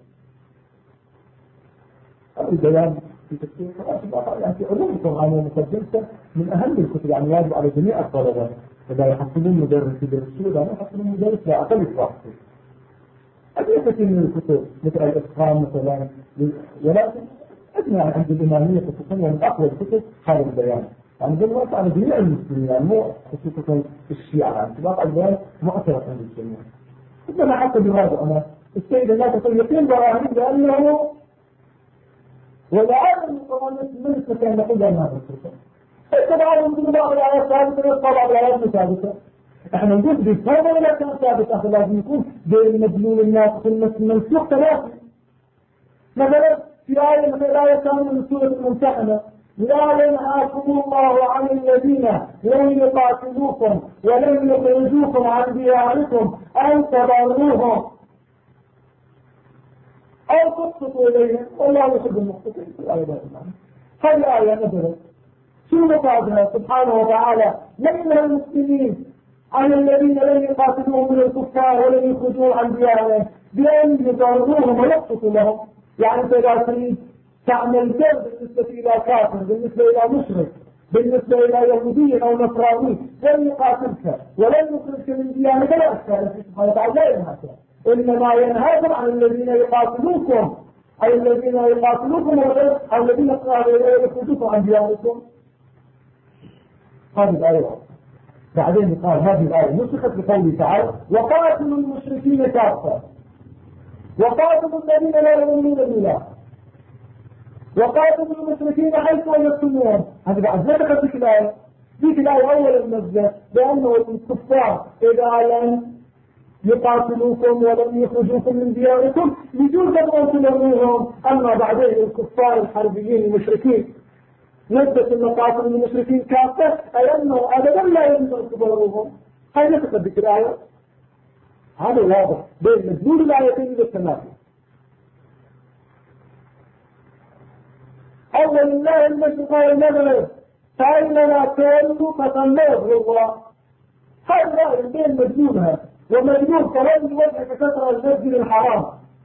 Speaker 1: البيان في تفسير يعني في علوم القرآن ومقدمته من أهم الكتب يعني واجب على جميع الطلبة إذا يحصلون مدرس يدرسون إذا ما يحصلون مدرس لا أقل إصلاحه أدري كثير من الكتب مثل الإتقان مثلا ولكن أجمع عند الإمامية خصوصا من أقوى الكتب هذا البيان يعني بالوقت على جميع المسلمين يعني مو خصوصا الشيعة يعني سباق البيان مؤثرة عند الجميع إنما حتى بهذا أنا السيد لا تطلقين براهين بأنه والعالم القرآن من كان يقول لنا هذا الكتاب طبعا من بعض الآيات ثابتة طبعا الآيات ثابتة احنا نقول بالفرض ولا كان ثابت لازم يكون بين مدلول الناس في المنسوخ ثلاثة مثلا في آية مثل آية كاملة من سورة الممتحنة لا ينهاكم الله عن الذين لم يقاتلوكم ولم يخرجوكم عن دياركم أن تبروهم أو تقصطوا إليهم والله يحب المقصطين في الآية هذه الآية نزلت شو بعدها سبحانه وتعالى لمن المسلمين عن الذين لم يقاتلوهم من الكفار ولم يخرجوا عن ديارهم بأن يضرروهم ويقصطوا لهم يعني أنت إذا تريد تعمل جرد بالنسبة إلى كافر بالنسبة إلى مشرك بالنسبة إلى يهودي أو نصراني لم يقاتلك ولم يخرجك من ديارك لا أشكال سبحانه وتعالى لا ينهاك إنما ينهاكم عن الذين يقاتلوكم أي الذين يقاتلوكم أو الذين يخرجوكم عن دياركم هذه الآية بعدين قال هذه الآية نسخت بقوله تعالى وقاتلوا المشركين كافة وقاتلوا الذين لا يؤمنون بالله وقاتلوا المشركين حيث وجدتموهم هذه بعد ما دخلت في الآية ذيك الآية أولا نزلت بأنه الكفار إذا لم يقاتلوكم ولم يخرجوكم من دياركم يجوز أن تلوموهم أما بعدين الكفار الحربيين المشركين نزلت المقاتل المشركين كافة أي أنه أبدا لا يجوز أن تبروهم هاي نسخت بك الآية هذا واضح بين مدلول الآيتين بالتماثل أول الله المشرق والمغرب فإننا كانوا فتنوه الله هاي الآية بين مدلولها ومدلول فلن وجهك كثر المسجد الحرام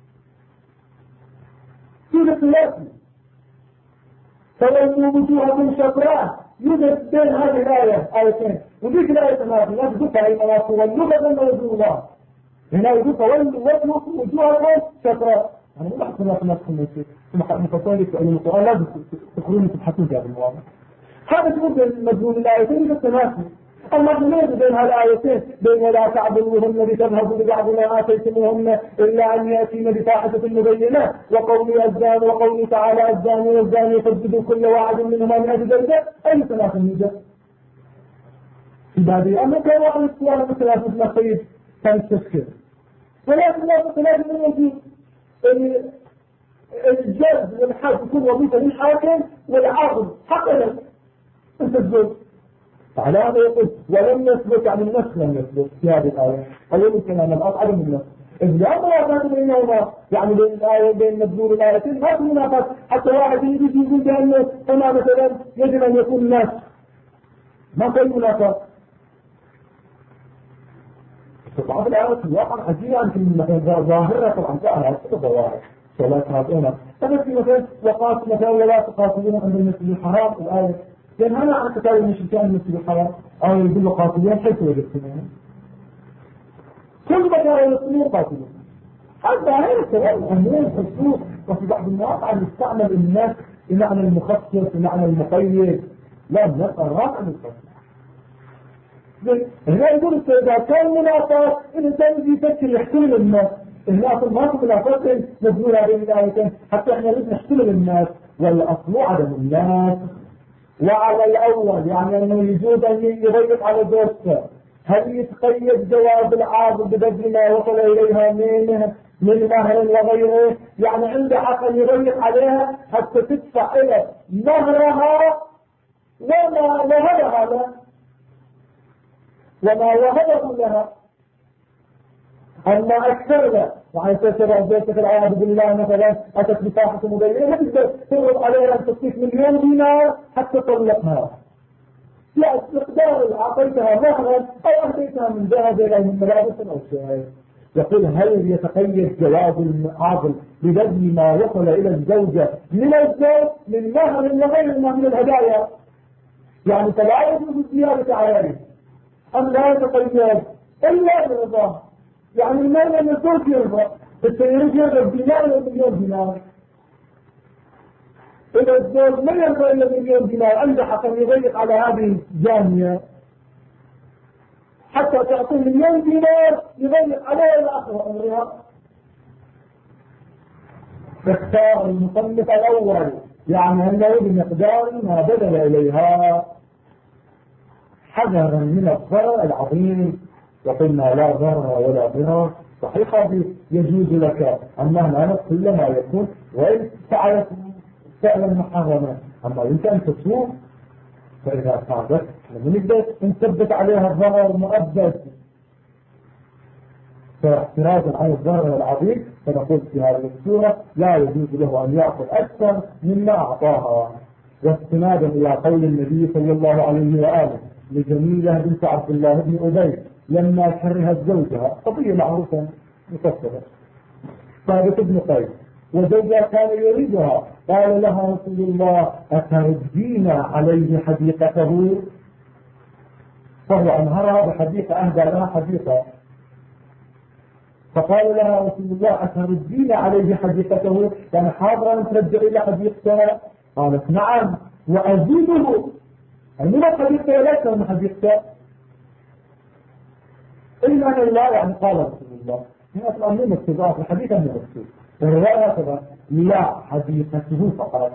Speaker 1: سورة الياسين فولوا وجوهكم شطراه يوجد بين هذه الآية آيتين وذيك الآية تماثل لا تذكر أي مناصر واللغة من وجه الله هنا يقول فولوا وجوهكم شطراه أنا ما بحث الله في نفس المسيح مفصلين يسألون القرآن لازم تقولون تبحثون في هذا المواضيع. هذا تقول مضمون الآيتين بالتناسي. المضمون بين هالآيتين بين ولا تعبدوهن لتذهبوا ببعض ما آتيتموهن إلا أن يأتين بفاحشة مبينة وقوله الزاني وقوله تعالى الزاني والزاني فاجلدوا كل واحد منهما 100 جلدة. أي تناسي يوجد؟ في بابي أما كان واحد السؤال مثل مثل الطيب كان التفكير ولكن لا تتلاقي من وجود الجلد والحد يكون وظيفة للحاكم والعاقل حقا انت الزوج. فعلى هذا يقول ولم يثبت عن النفس لم يثبت في هذه الآية. أول كلام الأرض عدم النفس. إذا أمر أفاد بينهما يعني بين الآية بين مدلول الآيتين ما في منافات حتى واحد يجي يقول بأنه هنا مثلا يجب أن يكون الناس ما في منافات. بعض الآيات في الواقع عجيبة يمكن ظاهرة طبعا ظاهرة ظواهر ولا تقاطعون. فبس مثلا وقات مثلا ولا تقاتلون عند المسجد الحرام الآية لأن أنا عن كتاب المشركين المسجد الحرام أو يقول قاتلين حيث وجدتموهم كل ما كانوا يقولون قاتلون. حتى هذا الكلام أمور حسوس وفي بعض المواقع يستعمل الناس بمعنى المخصص بمعنى المقيد. لا الناس الرافع المخصص. هنا يقول إذا كان منافات الإنسان يفكر يحتمل الناس. الناس ما في منافات نزول هذه الآيتين حتى احنا لازم نحتمل الناس والأصل عدم الناس. وعلى الأول يعني أنه يجوز أن يضيق على زوجته هل يتقيد جواب العاضل ببذل ما وصل إليها من مهر وغيره يعني عنده حق أن يضيق عليها حتى تدفع إلى مهرها وما وهبها له وما وهبه لها. أما أكثر له يعني تسرع زوجتك العياذ بالله مثلا أتت بفاحشة مبينة تقدر تفرض عليها أن تصرف $1,000,000 دينار حتى تطلقها. لا مقدار أعطيتها مهرا أو أهديتها من ذهب إلى من ملابس أو شيء. يقول هل يتقيد جواب العاضل ببذل ما وصل إلى الزوجة من الزوج من مهر وغير من الهدايا يعني فلا يجوز زيادة عليه أم لا يتقيد إلا برضاه يعني المال من الزوج يرضى السيريج يرضى بالدينار ولا $1,000,000 دينار. إذا الزوج ما يرضى إلا $1,000,000 دينار عنده حق أن يضيق على هذه الجامية حتى تعطيه $1,000,000 دينار يضيق عليها إلى آخر أمرها. اختار المصنف الأول يعني أنه بمقدار ما بدل إليها حذرا من الضرر العظيم. وقلنا لا ضرر ولا ضرر صحيح هذه يجوز لك أنها نفس كل ما يكون وإن فعلت فعلا محرما. أما أنت أن تسوق فإذا فعلت لم يبدأ أن تثبت عليها الضرر المؤبد فاعتراضا عن الضرر العظيم فنقول في هذه السورة لا يجوز له أن يأخذ أكثر مما أعطاها. واستنادا إلى قول النبي صلى الله عليه وآله لجميلة بنت عبد الله بن أبي لما كرهت زوجها قضية معروفة مفصلة ثابت بن قيس وزوجها كان يريدها قال لها رسول الله أتردين عليه حديقته فهو أنهرها بحديقة أهدى لها حديقة فقال لها رسول الله أتردين عليه حديقته كان حاضرا ترجع إلى حديقتها قالت نعم وأزيده من الحديقة ليس من حديقته إلا أن الله يعني قال رسول الله هنا أصلا من اكتباء الحديث من الرسول الرواية هكذا لا حديقته فقط.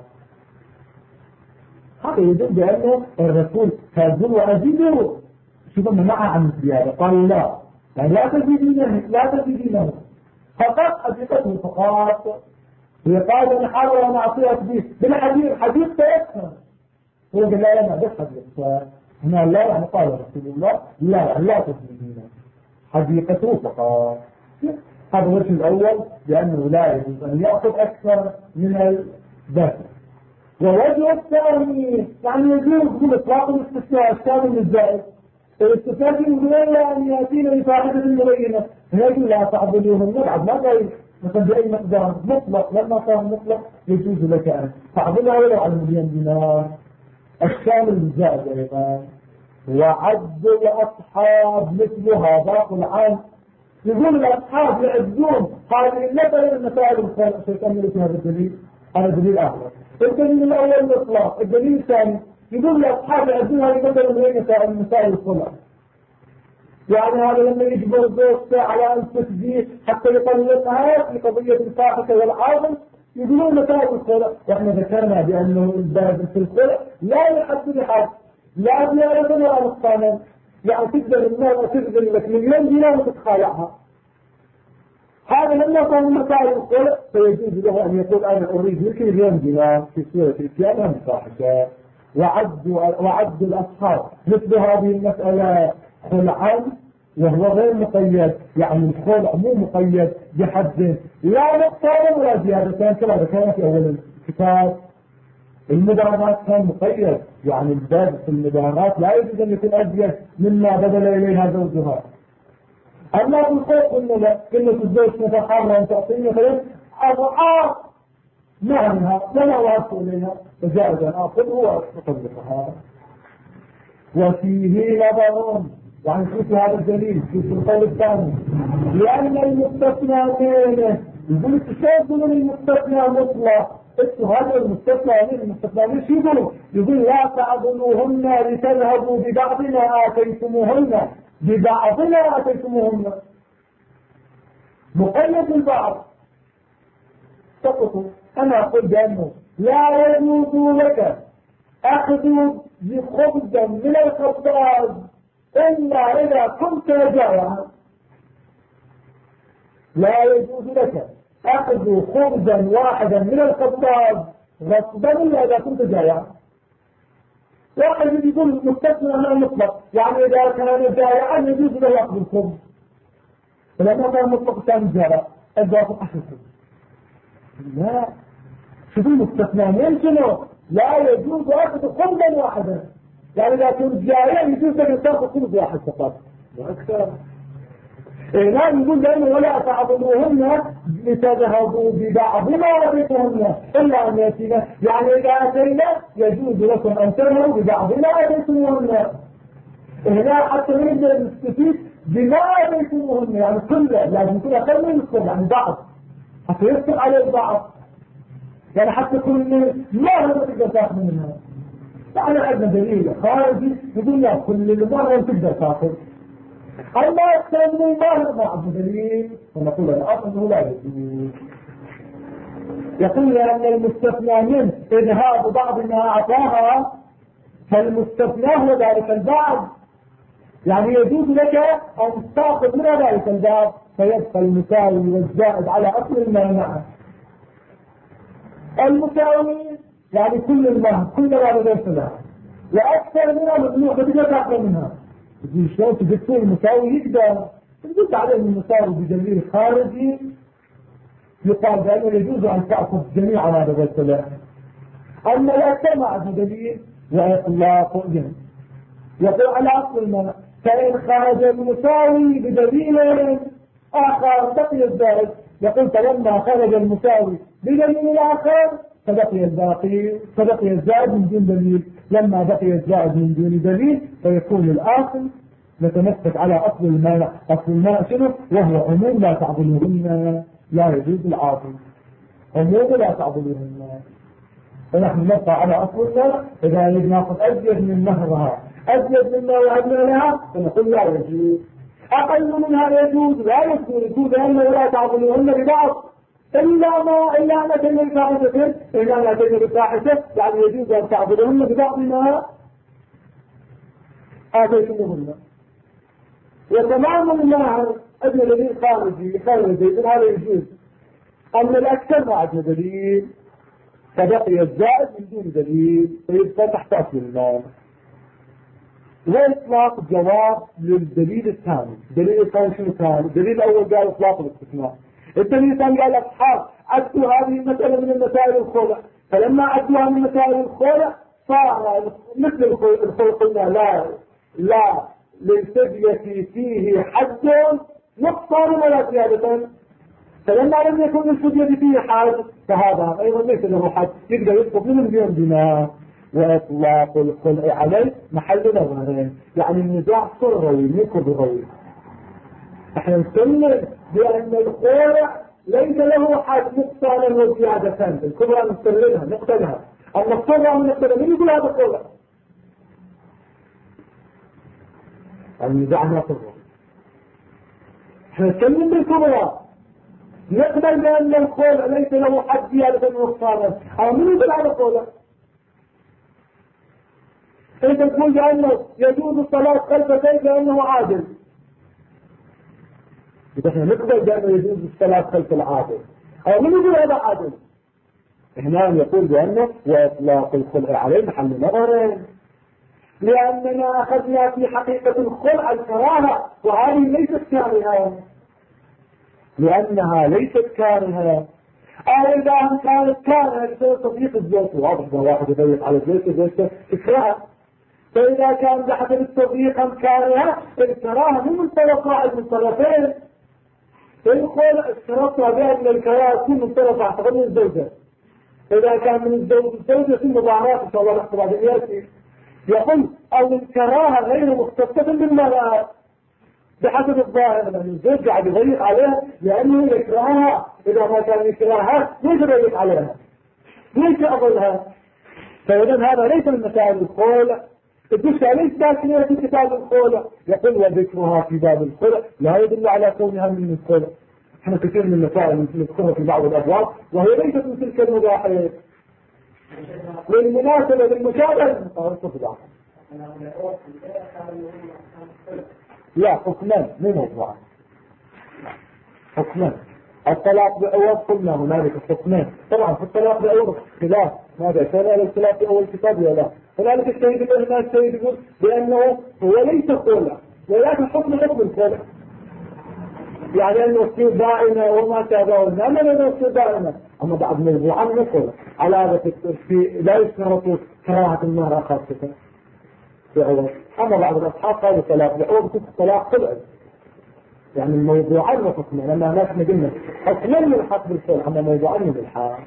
Speaker 1: هذا يدل بأنه الرسول كذب وأزيده شوفوا منعها عن الزيادة قال لا يعني لا تزيدينه فقط حديقته فقط. هي قال أنا حاول أن أعطيها بالحديث حديث أكثر هو قال لا لا بس حديث هنا لا يعني قال رسول الله لا تزيدينه حديقته فقط. هذا الوجه الأول لأنه لا يجوز أن يأخذ أكثر من الذات. ووجه الثاني يعني يجوز من إطلاق الاستثناء الثاني من الزائد الاستثناء من غير أن يأتينا بفاحشة مبينة يقول لا تعبدوهم بعد ما قال مثلا بأي مقدار مطلق لما كان مطلق يجوز لك أن تعبدها ولو على $1,000,000 دينار. الشامل الزائد أيضا وعد الأصحاب مثلها باقي العام يقول الأصحاب يعدون هذه مثلا المسائل الخلع سيكمل في هذا الدليل. هذا دليل آخر. الدليل الأول الإطلاق. الدليل الثاني يقول لك أصحاب يعدونها مثلا من مسائل الخلع. يعني هذا لما يجبر زوجته على أن تسجيه حتى يطلقها في قضية الفاحشة والعاصم يقولون مسائل الخلع. واحنا ذكرنا بأنه الباب في الخلع لا يحد بحد لا زيادة ولا نقصانا. يعني تقدر المرأة تقدر لك مليون دينار وتتخالعها. هذا لما كان مسائل الخلع فيجوز له أن يقول أنا أريد لك مليون دينار في سورة الإتيان عن الفاحشة. وعد الأصحاب مثل هذه المسألة خلعا وهو غير مقيد. يعني الخلع مو مقيد بحد لا نقصان ولا زيادة كما ذكرنا في أول الكتاب. المداهرات كان مقيد. يعني الباب في المداهرات لا يجوز أن يكون أزيد مما بدل إليها زوجها. أما في الخلع قلنا لا كلمة الزوج متحرى أن تعطيني مثلا أضعاف معنها ولا وعدت إليها فجائز أن آخذه وأطلقها. وفيه نظر. يعني شوف هذا الدليل في القول الثاني لأن المستثنى منه يقول التشاهد من المستثنى مطلق. هذا المستثنى من المستثنى ليش يقول لا تعضلوهن لتذهبوا ببعض ما آتيتموهن ببعض ما آتيتموهن مقيد البعض سقطوا. أنا أقول بأنه لا يجوز لك أخذ بخبزا من الخباز إلا إذا كنت جائعا. لا يجوز لك أخذ خبزا واحدا من الخباز غصبا إلا إذا كنت جائعا. واحد يقول مستثنى من المطلق يعني إذا كان جائعا يجوز له أخذ الخبز. فلما كان مطلق كان جائع الضابط أخذ الخبز. لا شوفوا المستثنى من شنو؟ لا يجوز أخذ خبزا واحدا. يعني إذا كنت جائع يجوز لك تأخذ خبز واحد فقط لا أكثر. لا يقول لأنه ولا تعضلوهن لتذهبوا ببعض ما آتيتموهن إلا أن يأتينا. يعني إذا أتينا يجوز لكم أن تذهبوا ببعض ما آتيتموهن. هنا حتى نقدر نستفيد بما آتيتموهن يعني كله لازم يكون أقل من الكل يعني بعض حتى يصدق على البعض. يعني حتى كل ما هو تقدر تأخذ منها. يعني عندنا دليل خارجي يقول لك كل المرة تقدر تأخذ. أما أكثر من المال ما عندنا دليل فنقول الأصل لا يجوز. يقول لأن المستثنى منه إذهاب بعض ما أعطاها فالمستثنى هو ذلك البعض. يعني يجوز لك أن تأخذ من ذلك البعض فيبقى المساوي والزائد على أصل المانع. المساوي يعني كل المهر كل ما لديك له وأكثر منها ممنوع فتقدر تأخذ منها. تقول شلون تقول المساوي يقدر تقول عليه المساوي بدليل خارجي يقال بأنه يجوز أن تأخذ جميع ما لديك له. أما الأكثر ما عنده دليل وإطلاق جنس يقول على أصل المنع. فإن خرج المساوي بدليل آخر بقي الزائد. يقول فلما خرج المساوي بدليل آخر فبقي الباقي فبقي الزائد من دون دليل. لما بقي الزائد من دون دليل فيكون الآخر نتمسك على أصل المانع. أصل المانع شنو؟ وهو عموم لا تعضلوهن لا يجوز العاطل. عموم لا تعضلوهن فنحن نبقى على أصل المانع. إذا نأخذ أزيد من مهرها أزيد مما وعدنا لها فنقول لا يجوز. أقل منها يجوز لا يجوز لأنه لا تعضلوهن ببعض إلا أن أتينا بفاحشة إلا أن أتينا بفاحشة يعني يجوز أن تعبدهن ببعض ما آتيتموهن. وتمام الماهر أدنى دليل خارجي هذا يجوز. أما الأكثر ما عندنا دليل فبقي الزائد من دون دليل فيبقى تحت أصل المال. وإطلاق جواب للدليل الثاني. الدليل الثاني شنو كان؟ الدليل الأول قال إطلاق الاستثناء. الدليل الثاني قال أصحاب عدوا هذه المسألة من المسائل الخلع فلما عدوها من مسائل الخلع صار مثل الخلع قلنا لا للفدية فيه حد نقصان ولا زيادة. فلما لم يكن الفدية فيه حد فهذا أيضا ليس له حد يقدر يسقط من مليون دينار. وإطلاق الخلع عليه محل نظرين. يعني النزاع صار روي مو كل روي. احنا نسلم بأن الخلع ليس له حد نقصانا وزيادة، الكبرى نستغلها نقتلها، أما الصغرى من نقتلها. من يقول هذا القول؟ النزاع صغرى. احنا نتكلم بالكبرى، نقبل بأن القول ليس له حد زيادة ونقصانا، أو من يقول هذا القول؟ انت تقول بأنه يجوز الصلاة خلف زيد لأنه عادل، إذا احنا نقبل بأنه يجوز الصلاة خلف العادل، أو من يقول هذا عادل؟ هنا يقول بأنه وإطلاق الخلع عليه محل نظر، لأننا أخذنا في حقيقة الخلع الكراهة، وهذه ليست كارهة، لأنها ليست كارهة. أو إذا كانت كارهة تضيق الزوج، واضح إذا واحد يضيق على زوجته تكرهها، فإذا كان بحث التضييق كارهة، الكراهة من منطلق واحد من طرفين. فيقول اشترطنا بأن الكراهة تكون من طرف واحد من الزوجة، إذا كان من الزوجة ثم مضاعفات إن شاء الله نحن بعد يأتي. يقول أو الكراهة غير مختصة بالمرأة بحسب الظاهر، لأن الزوج قاعد يضيق عليها لأنه يكرهها، إذا ما كان يكرهها ليش يضيق عليها؟ ليش أظلها؟ فإذا هذا ليس من مسائل الخلع، الدشة ليس داخلية في كتاب الخلع. يقول وذكرها في باب الخلع لا يدل على كونها من الخلع. احنا كثير من المسائل نذكرها في بعض الأبواب وهي ليست من تلك المباحث. للمناسبة للمشابه لا حكمان مو موضوع، حكمان. الطلاق بأول قلنا هنالك حكمان، طبعا في الطلاق بأول خلاف، ماذا كان على الخلاف بأول كتاب ولا لا. هنالك الشهيد هنا الشهيد يقول بأنه هو ليس خلع ولكن حكم الخلع، يعني أنه تصير دائمة وما تابعون، أما لا تصير دائمة. أما بعد موضوعا نقول على هذا لا يشترط كراهة المرأة خاصة في أول. أما بعض الأصحاب قالوا طلاق بأول بكل الطلاق خلع، يعني الموضوعين وحكمه، لما نحن قلنا حكمين من الحق بالخلع، أما موضوعين بالحق.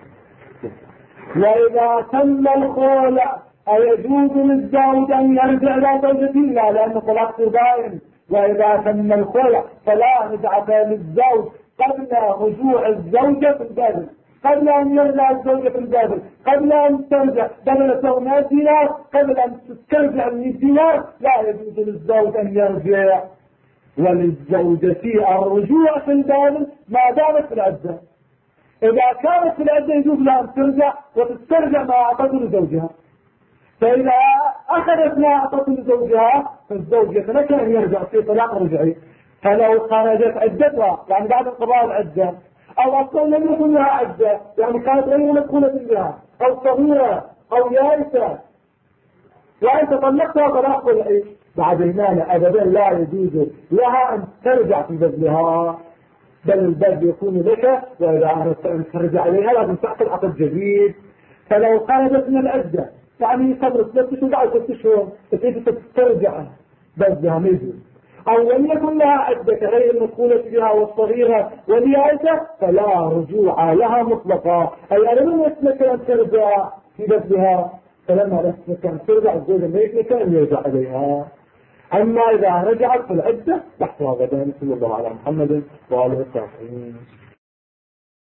Speaker 1: وإذا تم الخلع أيجوز للزوج أن يرجع إلى زوجته؟ لا، لأنه طلاق دائم. وإذا تم الخلع فلا رجعة للزوج قبل رجوع الزوجة في البابل، قبل أن يرجع الزوجة في البابل، قبل أن ترجع بدل 100 دينار، قبل أن تسترجع 100 دينار، لا يجوز للزوج أن يرجع. وللزوجة الرجوع في البابل ما دامت في العدة. إذا كانت في العدة يجوز لها أن ترجع وتسترجع ما أعطته لزوجها، فإذا أخذت ما أعطته لزوجها فالزوج يتمكن أن يرجع في طلاق رجعي. فلو خرجت عدتها يعني بعد انقضاء العدة، أو أصلا لم يكن لها عدة يعني كانت غير مدخولة بها، أو صغيرة أو يائسة وأنت طلقتها طلاق رجعي، بعد هنا أبدا لا يجوز لها أن ترجع في بذلها، بل البذل يكون لك، وإذا أردت أن ترجع إليها لازم تعقد عقد جديد. فلو خرجت من العدة يعني قبل 3 شهور بعد 6 شهور تريد ترجع بذلها ما يجوز. أو لم يكن لها عدة كغير المدخولة بها والصغيرة واليائسة فلا رجوع لها مطلقا، أي أنا لم يسلك أن ترجع في بذلها، فلما يسلك أن ترجع الزوجة ما يسلك أن يرجع إليها. أما إذا رجعت في العدة تحتها غدا. صلى الله على محمد وآله وصحبه.